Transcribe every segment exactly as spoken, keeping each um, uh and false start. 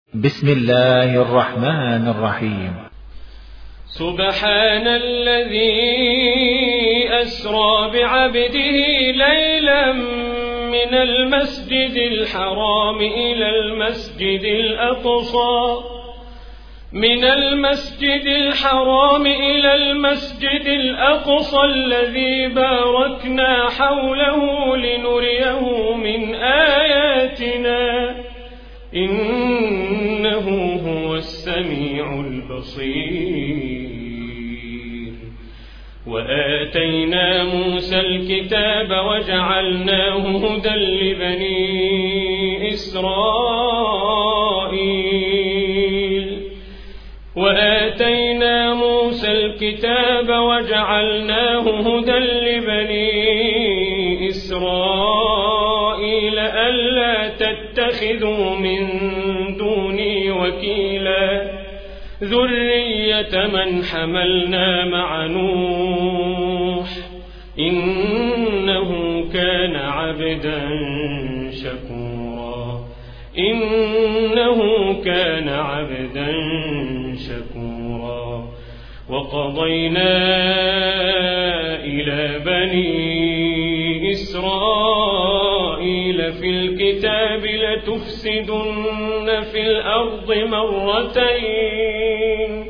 بسم الله الرحمن الرحيم. سبحان الذي أسرى بعبده ليلا من المسجد الحرام إلى المسجد الأقصى من المسجد الحرام إلى المسجد الأقصى الذي باركنا حوله لنريه من آياتنا إنه هو السميع البصير. وآتينا موسى الكتاب وجعلناه هدى لبني إسرائيل وآتينا موسى الكتاب وجعلناه هدى لبني إسرائيل ألا تتخذوا من دوني وكيلا ذرية من حملنا مع نوح إنه كان عبدا شكورا إنه كان عبدا شكورا. وقضينا إلى بني إسرائيل في الكتاب لتفسدن في الأرض مرتين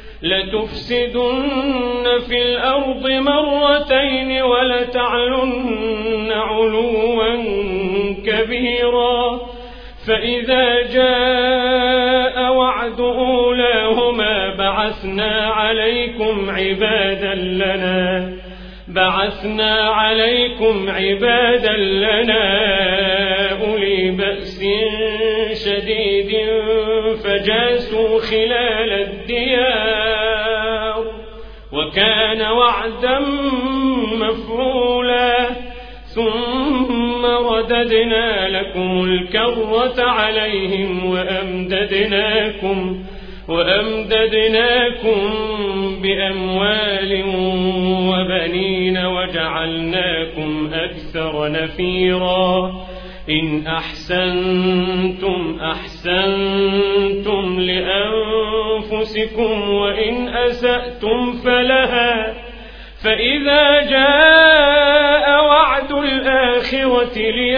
لتفسدن في الأرض مرتين ولتعلن علوا كبيرا. فإذا جاء وعد أولاهما بعثنا عليكم عبادا لنا بعثنا عليكم عبادا لنا أولي بأس شديد فجاسوا خلال الديار وكان وعدا مفعولا. ثم رددنا لكم الكرة عليهم وأمددناكم وأمددناكم بأموال وبنين وجعلناكم أكثر نفيرا. إن أحسنتم أحسنتم لأنفسكم وإن أسأتم فلها. فإذا جاء وعد الآخرة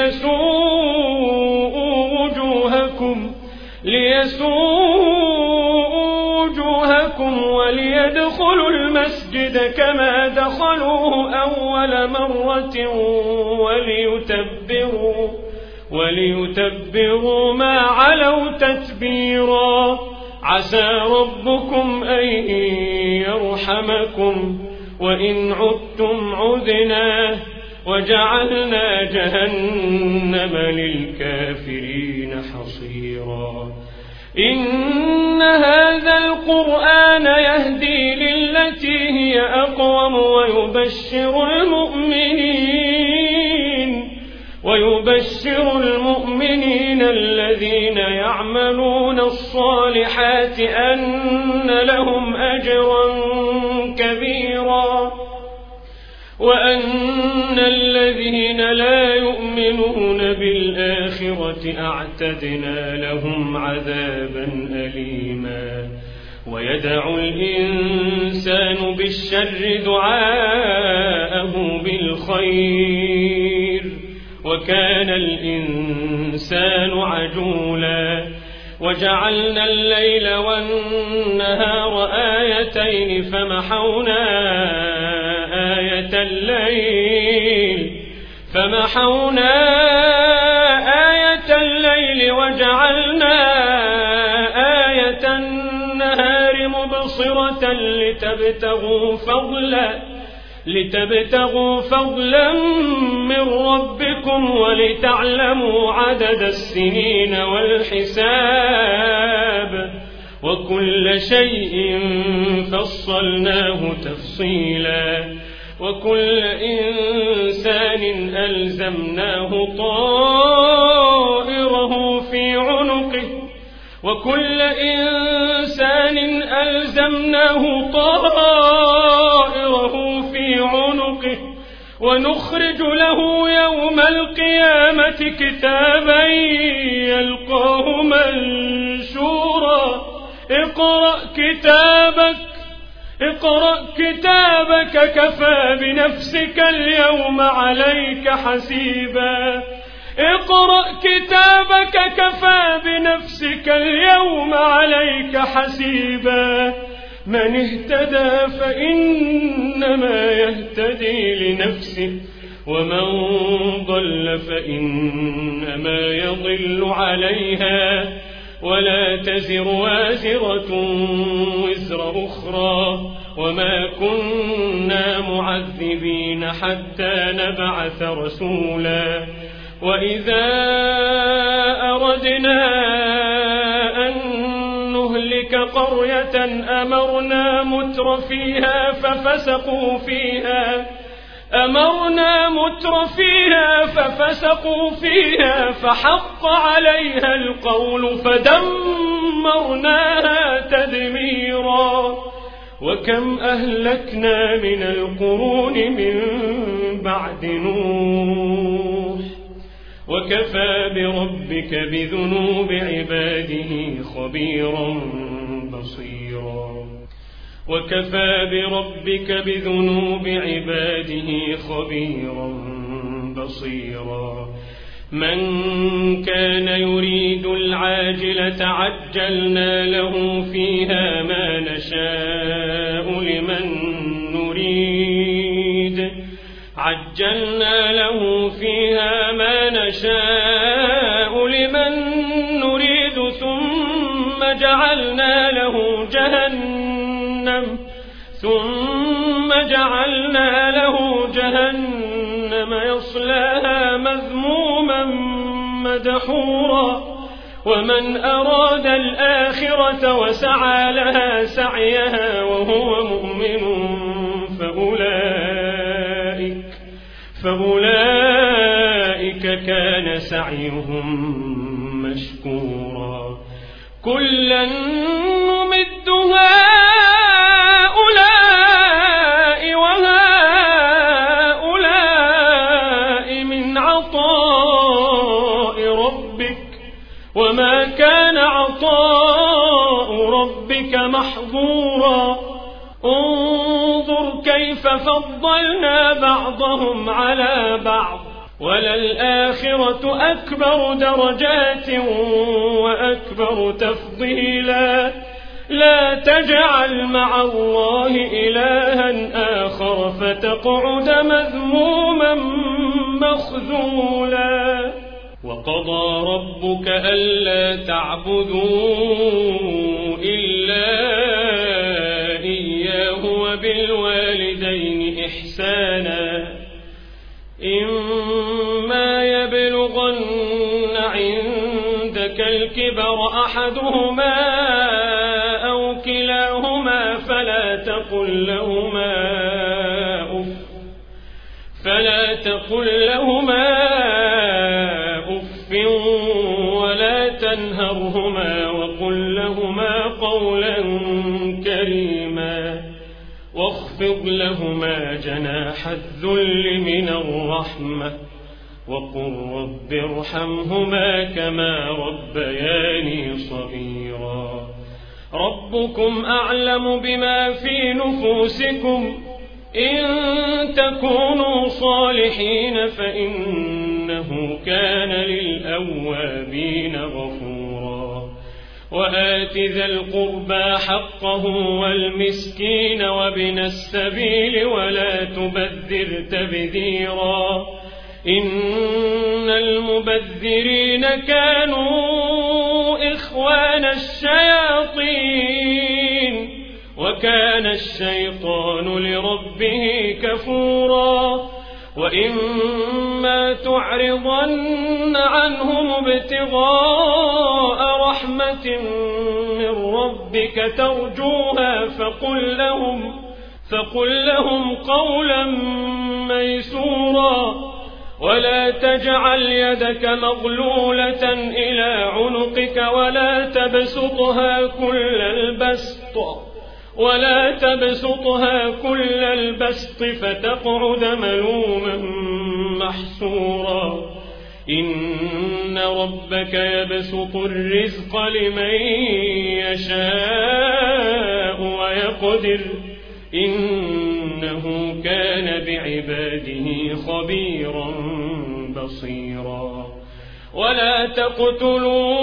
ليسوءوا وجوهكم ليسوءوا وجوهكم وليدخلوا المسجد كما دخلوه أول مرة وليتبروا وليتبروا ما علوا تتبيرا. عسى ربكم أن يرحمكم وإن عدتم عدنا وجعلنا جهنم للكافرين حصيرا. إن هذا القرآن يهدي للتي هي أقوم ويبشر المؤمنين ويبشر المؤمنين الذين يعملون الصالحات أن لهم أجرا كبيرا وأن الذين لا يؤمنون بالآخرة أعتدنا لهم عذابا أليما. ويدعو الإنسان بالشر دعاءه بالخير وكان الإنسان عجولا. وجعلنا الليل والنهار آيتين فمحونا آية الليل فمحونا آية الليل وجعلنا آية النهار مبصرة لتبتغوا فضلا لتبتغوا فضلا من ربكم ولتعلموا عدد السنين والحساب وكل شيء فصلناه تفصيلا. وكل إنسان ألزمناه طائره في عنقه وكل إنسان ألزمناه طائره في عنقه ونخرج له يوم القيامة كتابا يلقاه منشورا اقرأ كتابك اقرأ كتابك كفى بنفسك اليوم عليك حسيبا اقرأ كتابك كفى بنفسك اليوم عليك حسيبا من اهتدى فإنما يهتدي لنفسه ومن ضل فإنما يضل عليها ولا تزر وازرة وزر أخرى وما كنا معذبين حتى نبعث رسولا وإذا أردنا أن نهلك قرية أمرنا متر فيها ففسقوا فيها أمرنا متر فيها ففسقوا فيها فحق عليها القول فدمرناها تدميرا وكم أهلكنا من القرون من بعد نوح وكفى بربك بذنوب عباده خبيرا بصيرا وكفى بربك بذنوب عباده خبيرا بصيرا من كان يريد العاجلة عجلنا له فيها ما نشاء لمن نريد عجلنا له فيها ما نشاء لمن نريد ثم جعلنا له جهنم ثم جعلنا له جهنم يصلاها مذموما مدحورا ومن أراد الآخرة وسعى لها سعيها وهو مؤمن فأولئك فأولئك كان سعيهم مشكورا كلا نمد هؤلاء وهؤلاء من عطاء ربك وما كان عطاء ربك محظورا انظر كيف فضلنا بعضهم على بعض وللآخرة أكبر درجات وأكبر تفضيلا لا تجعل مع الله إلها آخر فتقعد مذموما مخذولا وقضى ربك ألا تعبدوا إلا إياه وبالوالدين إحسانا إما يبلغن عندك الكبر أحدهما أو كلاهما فلا تقل لهما أف فلا تقل لهما أف ولا تنهرهما وقل لهما قولا كريما واخفض لهما جناح الذل من الرحمة وقل رب ارحمهما كما ربياني صغيرا ربكم أعلم بما في نفوسكم إن تكونوا صالحين فإنه كان للأوابين غفورا وآت ذا القربى حقه والمسكين وابن السبيل ولا تبذر تبذيرا إن المبذرين كانوا إخوان الشياطين وكان الشيطان لربه كفورا وإما تعرضن عنهم ابتغاء رحمة من ربك ترجوها فقل لهم, فقل لهم قولا ميسورا ولا تجعل يدك مغلولة إلى عنقك ولا تبسطها كل البسط ولا تبسطها كل البسط فتقعد ملوما محسورا إن ربك يبسط الرزق لمن يشاء فاقتدر إنه كان بعباده خبيرا بصيرا ولا تقتلوا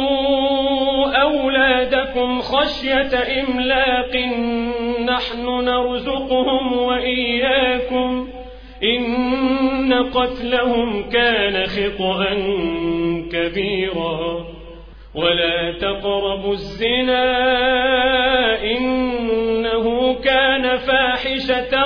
أولادكم خشية إملاق نحن نرزقهم وإياكم إن قتلهم كان خطأ كبيرا ولا تقربوا الزنا إنه كان فاحشة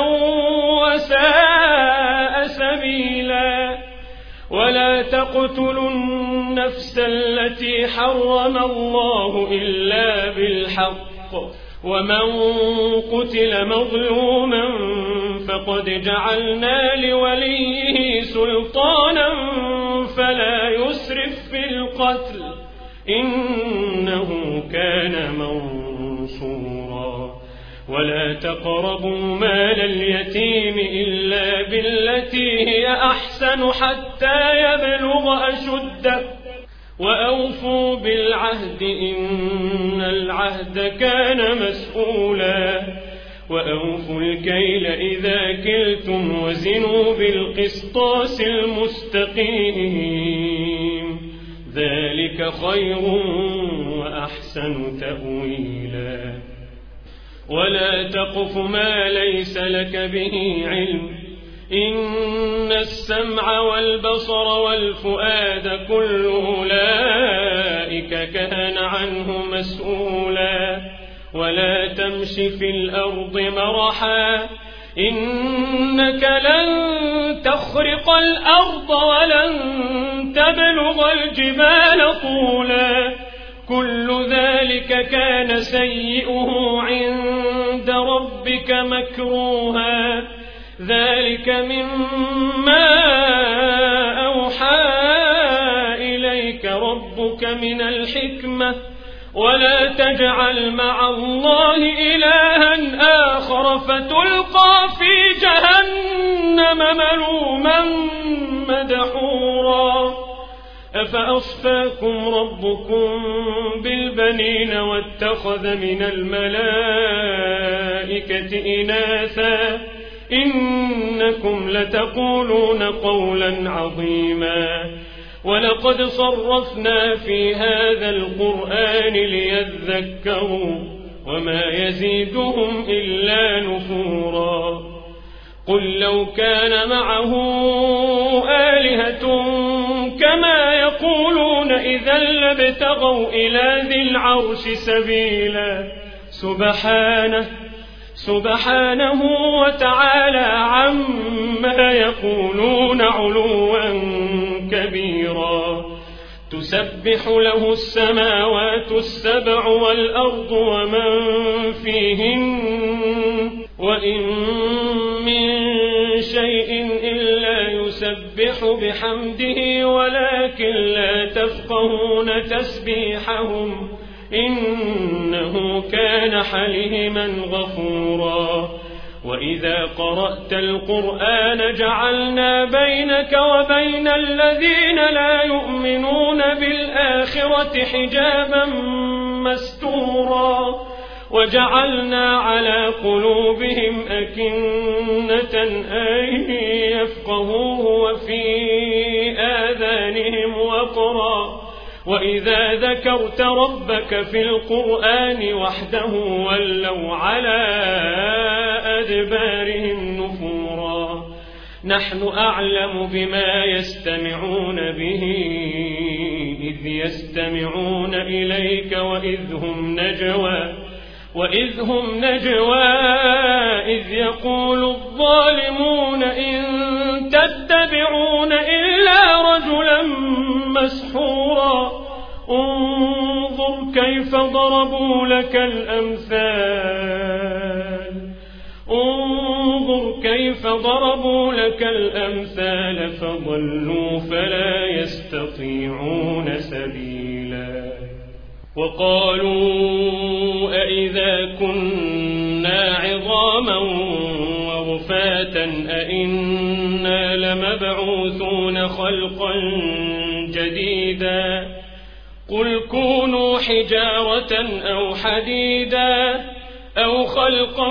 وساء سبيلا ولا تقتلوا النفس التي حرم الله إلا بالحق ومن قتل مظلوما فقد جعلنا لوليه سلطانا فلا يسرف في القتل إنه كان منصورا ولا تقربوا مال اليتيم إلا بالتي هي أحسن حتى يبلغ أشده وأوفوا بالعهد إن العهد كان مسؤولا وأوفوا الكيل إذا كلتم وزنوا بالقسطاس المستقيم ذلك خير وأحسن تأويلا ولا تقف ما ليس لك به علم إن السمع والبصر والفؤاد كل أولئك كان عنه مسؤولا ولا تمش في الأرض مرحا إنك لن تخرق الأرض ولن تبلغ الجبال طولا كل ذلك كان سيئه عند ربك مكروها ذلك مما أوحى إليك ربك من الحكمة ولا تجعل مع الله إلها آخر فتلقى في جهنم ملوما مدحورا أفأصفاكم ربكم بالبنين واتخذ من الملائكة إناثا إنكم لتقولون قولا عظيما ولقد صرفنا في هذا القرآن ليذكروا وما يزيدهم إلا نفورا قل لو كان معه آلهة كما يقولون إذا لابتغوا إلى ذي العرش سبيلا سبحانه سبحانه وتعالى عما يقولون علوا كبيرا تسبح له السماوات السبع والأرض ومن فيهن وإن من شيء إلا يسبح بحمده ولكن لا تفقهون تسبيحهم إنه كان حليما غفورا وإذا قرأت القرآن جعلنا بينك وبين الذين لا يؤمنون بالآخرة حجابا مستورا وجعلنا على قلوبهم أكنة أن يفقهوه وفي آذانهم وقرا وإذا ذكرت ربك في القرآن وحده ولوا على أدبارهم نفورا نحن أعلم بما يستمعون به إذ يستمعون إليك وإذ هم نجوى وإذ هم نجوى إذ يقول الظالمون إن تتبعون إلا رجلا مسحورا انظر كيف ضربوا لك الأمثال انظر كيف ضربوا لك الأمثال فضلوا فلا يستطيعون سبيلا وقالوا أئذا كنا عظاما ورفاتا أئنا لمبعوثون خلقا جديدا قل كونوا حجارة أو حديدا أو خلقا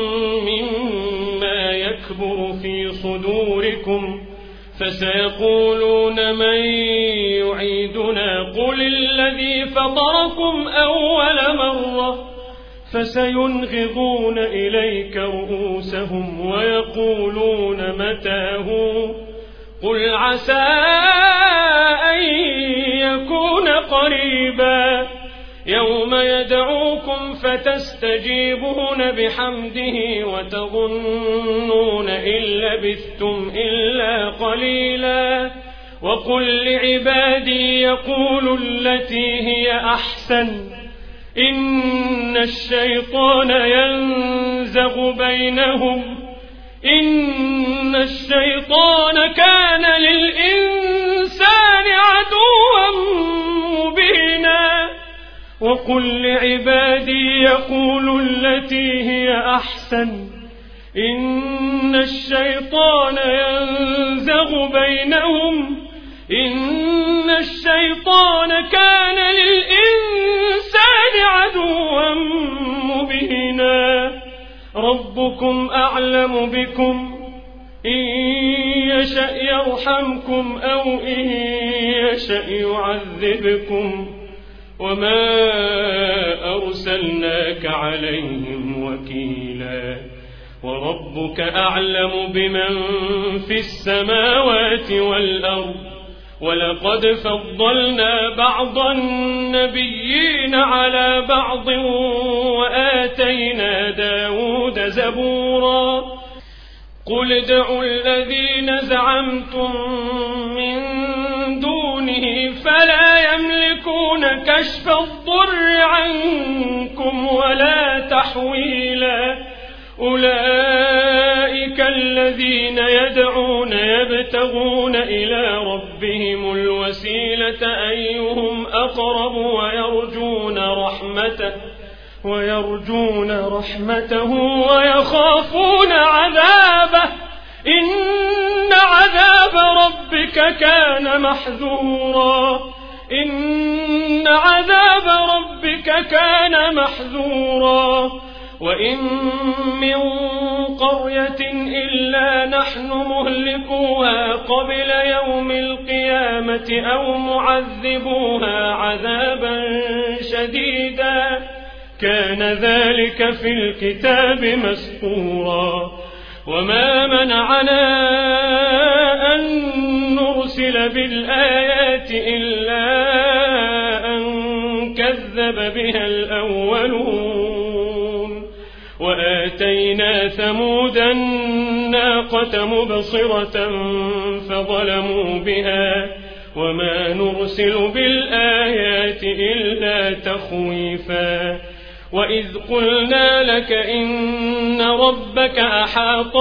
مما يكبر في صدوركم فسيقولون من يعيدنا قل الذي فطركم أول مرة فسينغضون إليك رؤوسهم ويقولون متاه قل عسى أن يكون قريبا يوم يدعوكم فتستجيبون بحمده وتظنون إن لبثتم إلا قليلا وقل لعبادي يقولوا التي هي أحسن إن الشيطان ينزغ بينهم إن الشيطان كان للإنسان عدوا مبينا وقل لعبادي يقولوا التي هي أحسن إن الشيطان ينزغ بينهم إن الشيطان كان للإنسان عدوا مبينا ربكم أعلم بكم إن يشأ يرحمكم أو إن يشأ يعذبكم وما أرسلناك عليهم وكيلا وربك أعلم بمن في السماوات والأرض ولقد فضلنا بعض النبيين على بعض وآتينا داود زبورا قل ادعوا الذين زعمتم من دونه فلا يملكون كشف الضر عنكم ولا تحويلا أولئك الذين يدعون يبتغون إلى ربهم الوسيلة أيهم أقرب ويرجون رحمته ويرجون رحمته ويخافون عذابه إن عذاب ربك كان محذورا إن عذاب ربك كان محذورا وإن من قرية إلا نحن مهلكوها قبل يوم القيامة أو معذبوها عذابا شديدا كان ذلك في الكتاب مسطورا وما منعنا أن نرسل بالآيات إلا أن كذب بها الأولون وآتينا ثمود الناقة مبصرة فظلموا بها وما نرسل بالآيات إلا تخويفا وإذ قلنا لك إن ربك أحاط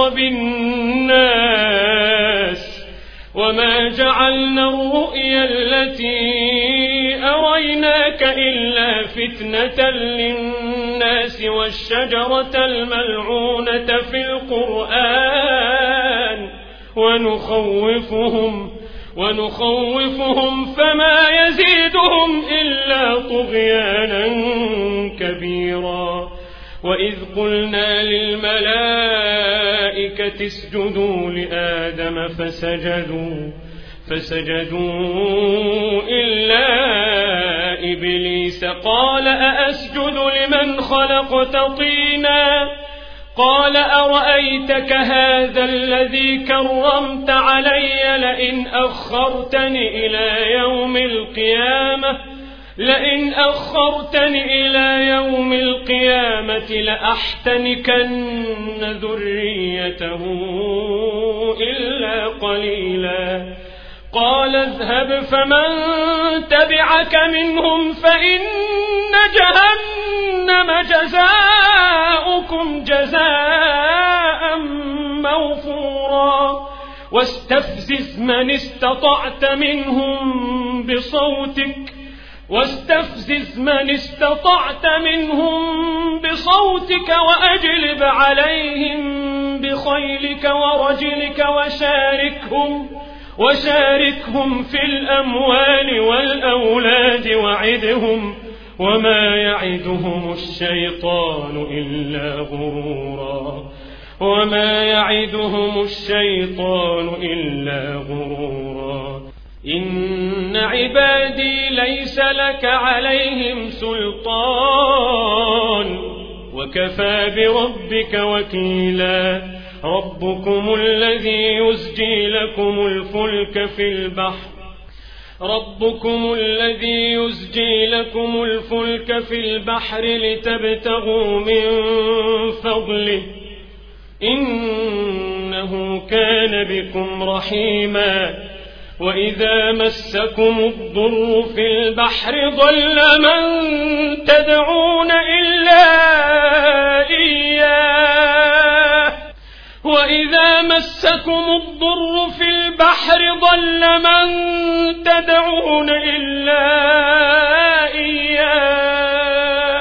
بالناس وما جعلنا الرؤيا التي أريناك إلا فتنة للناس والشجرة الملعونة في القرآن ونخوفهم ونخوفهم فما يزيدهم إلا طغيانا كبيرا وإذ قلنا للملائكة اسجدوا لآدم فسجدوا فسجدوا إلا إبليس قال أأسجد لمن خلقت طينا قال أرأيتك هذا الذي كرمت علي لئن أخرتني إلى يوم القيامة لئن أخرتني إلى يوم القيامة لأحتنكن ذريته إلا قليلا قال اذهب فمن تبعك منهم فإن جهنم جزاؤكم جزاء موفورا واستفزز من استطعت منهم بصوتك واستفزز من استطعت منهم بصوتك وأجلب عليهم بخيلك ورجلك وشاركهم وشاركهم في الأموال والأولاد وعدهم وما يعدهم الشيطان إلا غرورا وما يعدهم الشيطان إلا غرورا إن عبادي ليس لك عليهم سلطان وكفى بربك وكيلا ربكم الذي يزجي لكم الفلك في البحر ربكم الذي يزجي لكم الفلك في البحر لتبتغوا من فضله إنه كان بكم رحيما وإذا مسكم الضر في البحر ضل من تدعون إلا إياه وإذا مسكم الضر في البحر ضل من تدعون إلا إياه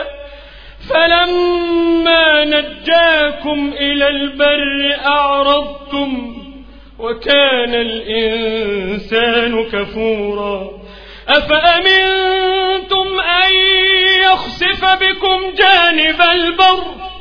فلما نجاكم إلى البر أعرضتم وكان الإنسان كفورا أفأمنتم أن يخسف بكم جانب البر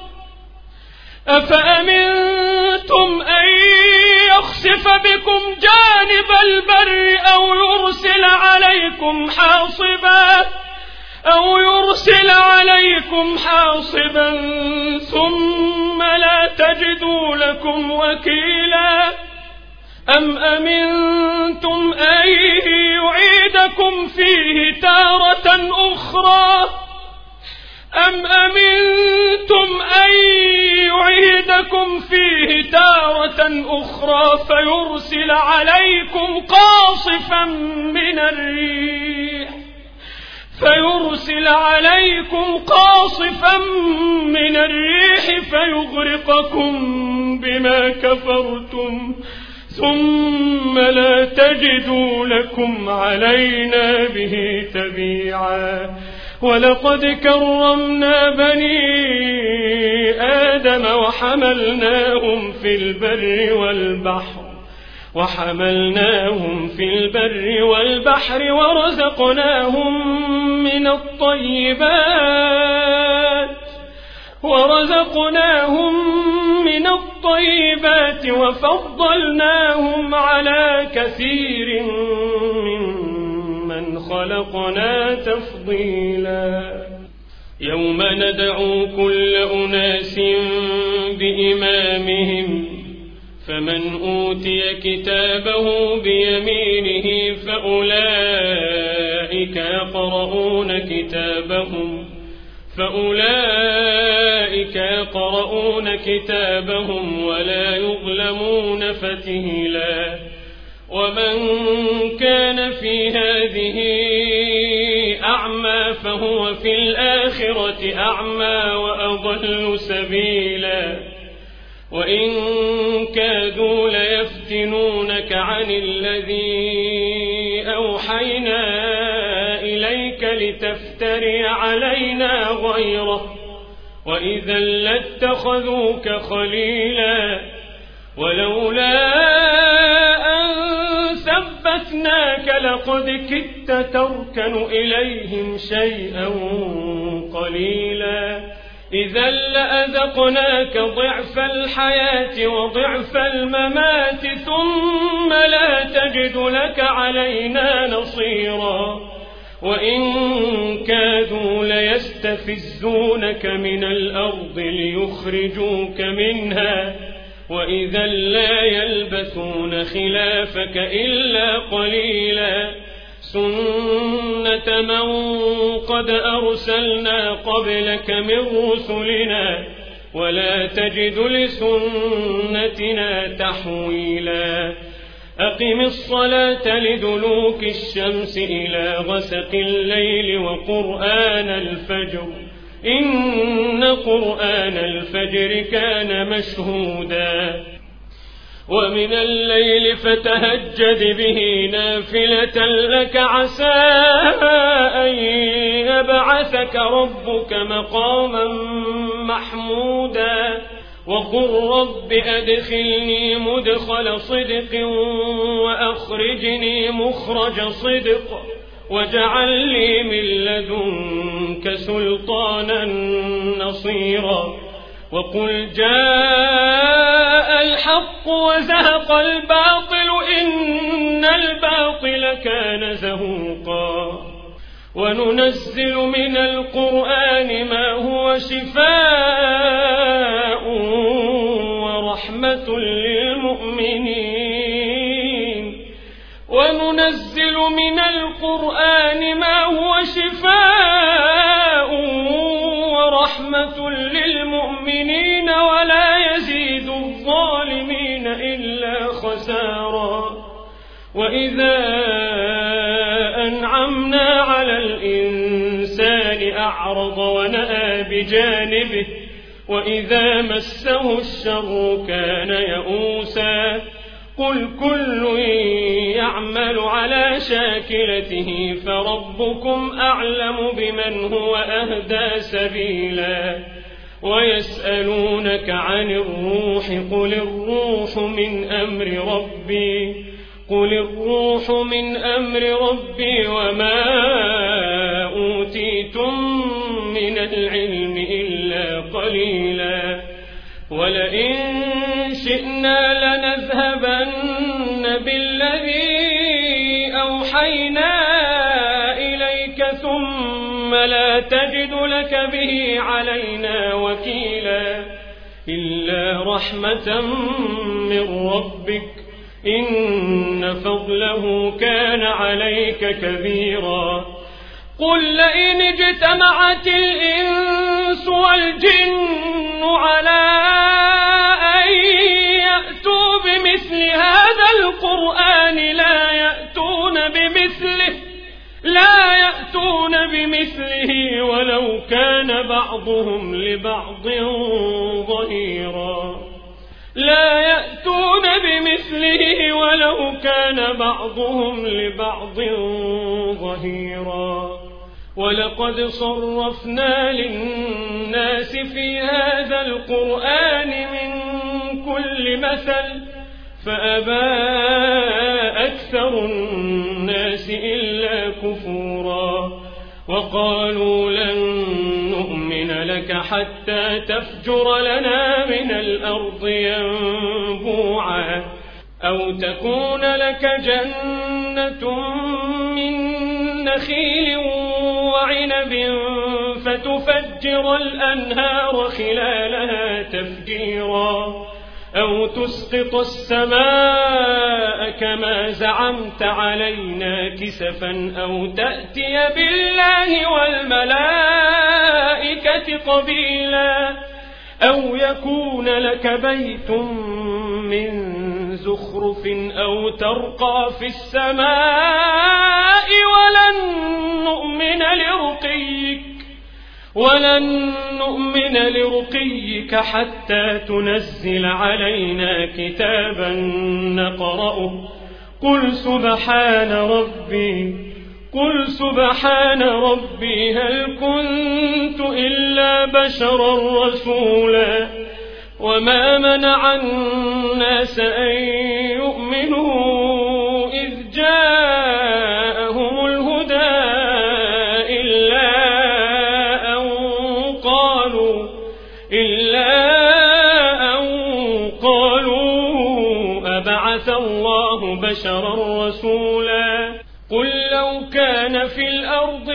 أفأمنتم أن يخسف بكم جانب البر أو يرسل عليكم حاصبا أو يرسل عليكم حاصبا ثم لا تجدوا لكم وكيلا أم أمنتم أن يعيدكم فيه تارة أخرى أم أمنتم أن يعيدكم فيه تارة أخرى فيرسل عليكم قاصفا من الريح فيرسل عليكم قاصفا من الريح فيغرقكم بما كفرتم ثم لا تجدوا لكم علينا به تبيعا ولقد كرمنا بني آدم وحملناهم في البر والبحر وحملناهم في البر والبحر ورزقناهم من الطيبات ورزقناهم من الطيبات وفضلناهم على كثير ممن خلقنا تفضيلا يوم ندعو كل أناس بإمامهم فمن أوتي كتابه بيمينه فأولئك يقرؤون كتابهم فأولئك يقرؤون كتابهم ولا يظلمون فتيلا ومن كان في هذه أعمى فهو في الآخرة أعمى وأضل سبيلا وإن كادوا ليفتنونك عن الذي أوحينا إليك لتفتري علينا غيره وإذا لاتخذوك خليلا ولولا أن ثبتناك لقد كدت تركن إليهم شيئا قليلا إذا لأذقناك ضعف الحياة وضعف الممات ثم لا تجد لك علينا نصيرا وإن كادوا ليستفزونك من الأرض ليخرجوك منها وإذا لا يلبثون خلافك إلا قليلا سنة من قد أرسلنا قبلك من رسلنا ولا تجد لسنتنا تحويلا أقم الصلاة لدلوك الشمس إلى غسق الليل وقرآن الفجر إن قرآن الفجر كان مشهودا ومن الليل فتهجد به نافلة لك عسى أن يبعثك ربك مقاما محمودا وقل رب أدخلني مدخل صدق وأخرجني مخرج صدق واجعل لي من لدنك سلطانا نصيرا وقل جاء الحق وزهق الباطل إن الباطل كان زهوقا وننزل من القرآن ما هو شفاء ورحمة للمؤمنين وننزل من القرآن ما هو شفاء ورحمة للمؤمنين ولا يزيد الظالمين إلا خسارا وإذا أنعمنا على الإنسان أعرض ونأى بجانبه وإذا مسه الشر كان يئوسا قل كل يعمل على شاكلته فربكم أعلم بمن هو أهدى سبيلا ويسألونك عن الروح قل الروح من أمر ربي قل الروح من أمر ربي وما أوتيتم من العلم إلا قليلا ولئن شئنا لنذهبن بالذي أوحينا إليك ثم لا تجد لك به علينا وكيلا إلا رحمة من ربك إن فضله كان عليك كبيرا قل لئن اجتمعت الإنس والجن على أن يأتوا بمثل هذا القرآن لا يأتون بمثله لا يأتون بمثله ولو كان بعضهم لبعض ظهيرا لا يأتون بمثله ولو كان بعضهم لبعض ظهيرا ولقد صرفنا للناس في هذا القرآن من كل مثل فأبى أكثر الناس إلا كفورا وقالوا لن نؤمن لك حتى تفجر لنا من الأرض ينبوعا أو تكون لك جنة من نخيل وعنب فتفجر الأنهار خلالها تفجيرا أو تسقط السماء كما زعمت علينا كسفا أو تأتي بالله والملائكة قبيلا أو يكون لك بيت من زخرف أو ترقى في السماء ولن نؤمن لرقيك ولن نؤمن لرقيك حتى تنزل علينا كتابا نقرأه قل سبحان ربي قل سبحان ربي هل كنت إلا بشرا رسولا وما منع الناس أن يؤمنوا إذ جاءهم الهدى إلا أن قالوا إلا أن قالوا أبعث الله بشرا رسولا قل لو كان في الأرض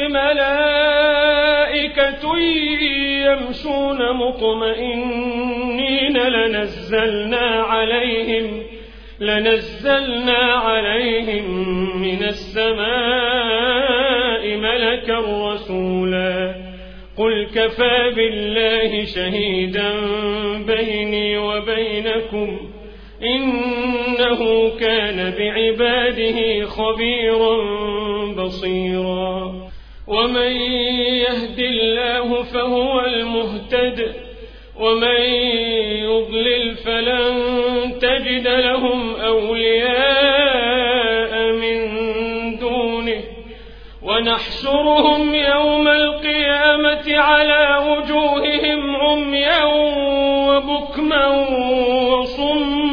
ملائكة يمشون مطمئنين لنزلنا عليهم لنزلنا عليهم من السماء ملكا رسولا قل كفى بالله شهيدا بيني وبينكم إنه كان بعباده خبيرا بصيرا ومن يهد الله فهو المهتد ومن يضلل فلن تجد لهم أولياء من دونه ونحشرهم يوم القيامة على وجوههم عميا وبكما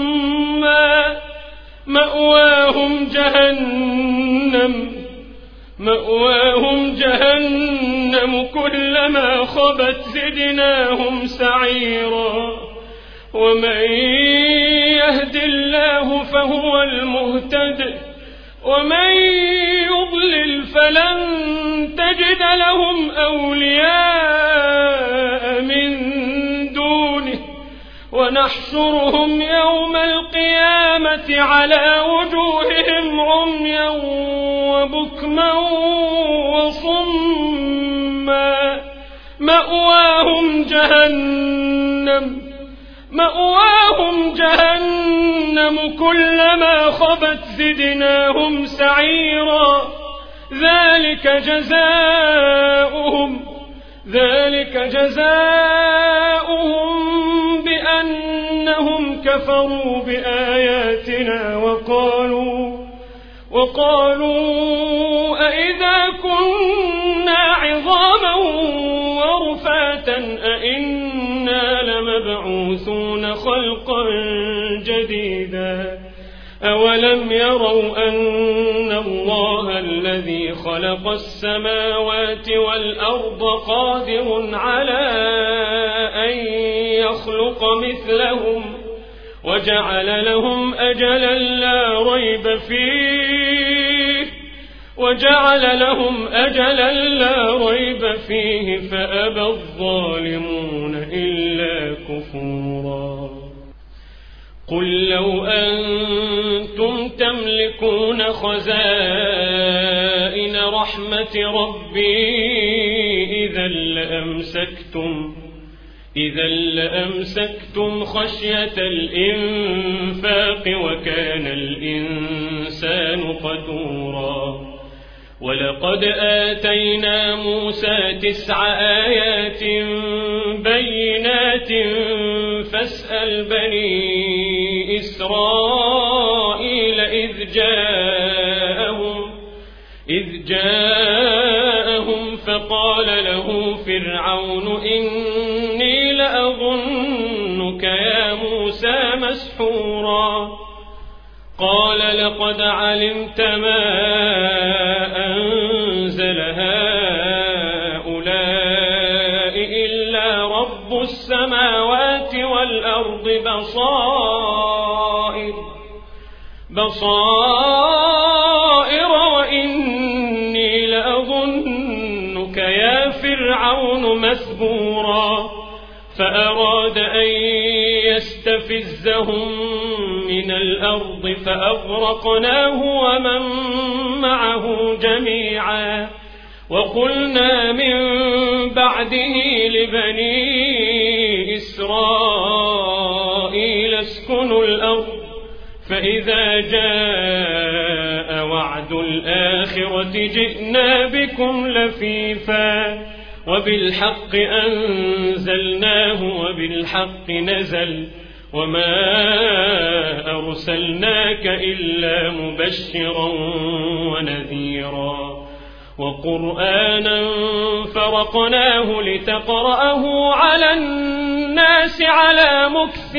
وصما مأواهم جهنم مأواهم جهنم كلما خبت زدناهم سعيرا ومن يهد الله فهو المهتد ومن يضلل فلن تجد لهم أولياء من دونه ونحشرهم يوم القيامة على وجوههم عميا وبكما وصما مأواهم جهنم مأواهم جهنم كلما خبت زدناهم سعيرا ذلك جزاؤهم ذلك جزاؤهم بأنهم كفروا بآياتنا وقالوا وقالوا أئذا كنا عظاما ورفاتا أئنا لمبعوثون خلقا جديدا أولم يروا أن الله الذي خلق السماوات والأرض قادر على أن يخلق مثلهم وجعل لهم أجلا لا ريب فيه وجعل لهم أجلا لا ريب فيه فأبى الظالمون إلا كفورا قل لو أنتم تملكون خزائن رحمة ربي إذا لأمسكتم إذا لأمسكتم خشية الإنفاق وكان الإنسان قتورا ولقد آتينا موسى تسع آيات بينات فاسأل بني إسرائيل إذ جاءهم إذ جاءهم فقال له فرعون إني لأظنك يا موسى مسحورا قال لقد علمت ما أنزل هؤلاء إلا رب السماوات والأرض بصائر بصائر وإني لأظنك يا فرعون مثبورا فأراد أن يستفزهم من الأرض فأغرقناه ومن معه جميعا وقلنا من بعده لبني إسرائيل اسكنوا الأرض فإذا جاء وعد الآخرة جئنا بكم لفيفا وبالحق أنزلناه وبالحق نزل وما أرسلناك إلا مبشرا ونذيرا وقرآنا فرقناه لتقرأه على الناس على مكث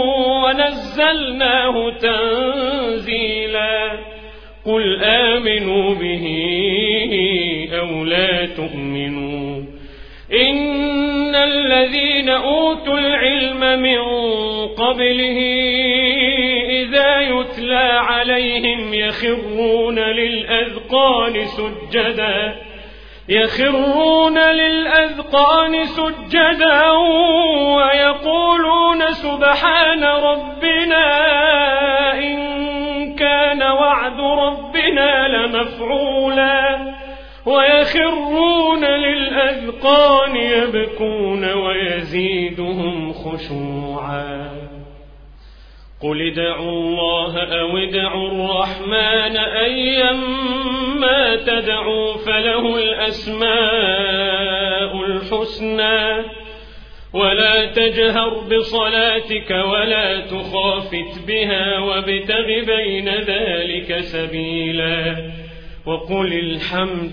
ونزلناه تنزيلا قل آمنوا به أو لا تؤمنوا إن الذين أوتوا العلم من قبله إذا يتلى عليهم يخرون للأذقان سجدا يخرون للأذقان سجدا ويقولون سبحان ربنا إن كان وعد ربنا لمفعولا ويخرون للأذقان يبكون ويزيدهم خشوعا قل ادعوا الله أو ادعوا الرحمن أيما تدعوا فله الأسماء الحسنى ولا تجهر بصلاتك ولا تخافت بها وابتغ بين ذلك سبيلا وقل الحمد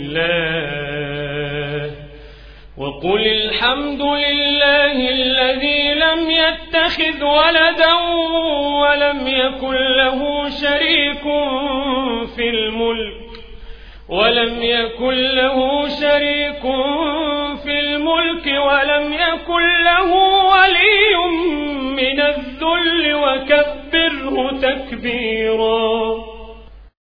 لله وقل الحمد لله الذي لم يتخذ ولدا ولم يكن له شريك في الملك ولم يكن له شريك في الملك ولم يكن له ولي من الذل وكبره تكبيرا.